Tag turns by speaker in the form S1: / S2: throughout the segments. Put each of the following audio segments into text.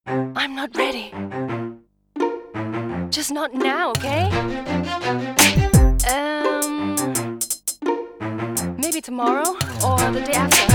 S1: I'm not ready. Just not now, okay? Maybe tomorrow or the day after.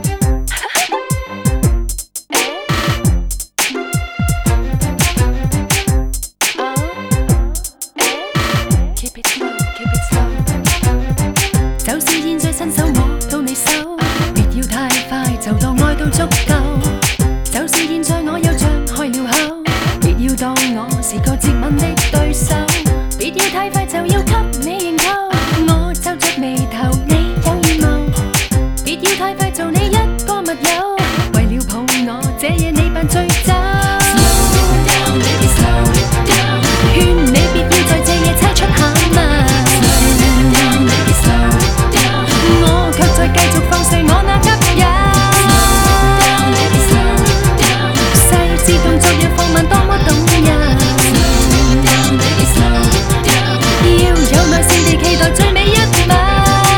S1: Keep it slow, keep it slow.
S2: 就是現在伸手摸到你手，別要太快就當愛到足夠。就是現在我又張開了口，別要當我是個接吻的對手。別要太快就要給你認購，我皺着眉頭，你有願望。別要太快做你一個密友，為了抱我，這夜你扮醉酒。Slow down, baby, slow down。勸你別要在這夜猜出下嘛。Slow down, baby, slow down。我卻在繼續放肆我那吸引。Slow down, baby, slow down。細緻動作若放慢，多麼動人。Slow down, baby, slow down。要有耐性地期待最美一晚。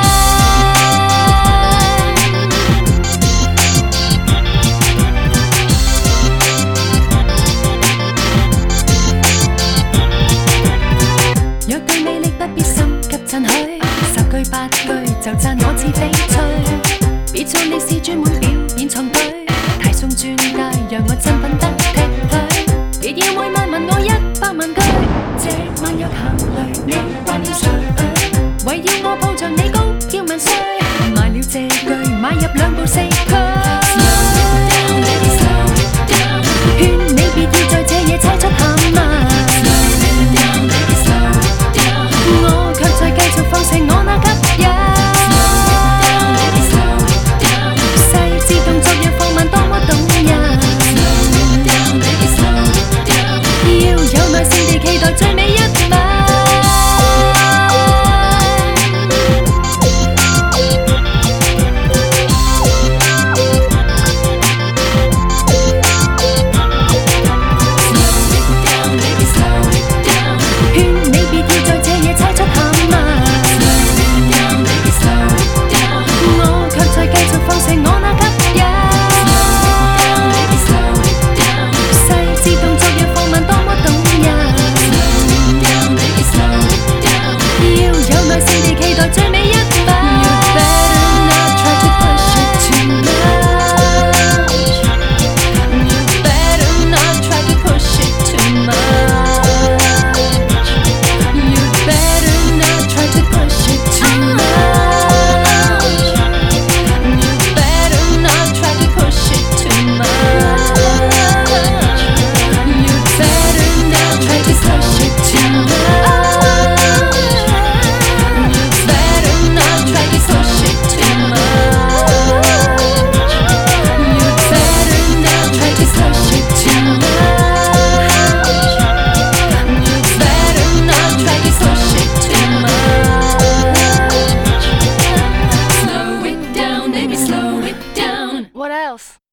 S2: 若對魅力不必心急讚許，10句8句就讚我似翡翠。別做你是專門表演創舉，提送鑽戒讓我振奮得踢腿。別要每晚問我100萬句，這晚若行雷，你慣了誰？